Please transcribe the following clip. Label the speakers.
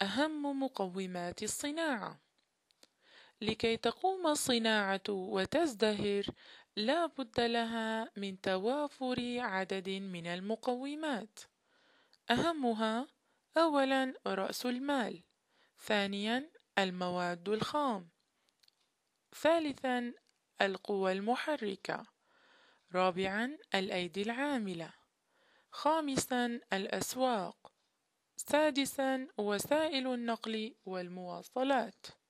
Speaker 1: أهم مقومات الصناعة. لكي تقوم الصناعة وتزدهر، لا بد لها من توافر عدد من المقومات. أهمها: أولاً رأس المال، ثانياً المواد الخام، ثالثاً القوى المحركة، رابعاً الأيدي العاملة، خامساً الأسواق، سادساً وسائل النقل والمواصلات.